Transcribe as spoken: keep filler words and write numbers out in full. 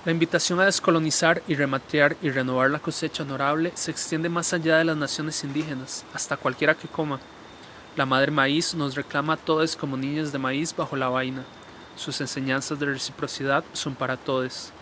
La invitación a descolonizar y rematear y renovar la cosecha honorable se extiende más allá de las naciones indígenas, hasta cualquiera que coma. La madre maíz nos reclama a todos como niñas de maíz bajo la vaina. Sus enseñanzas de reciprocidad son para todos.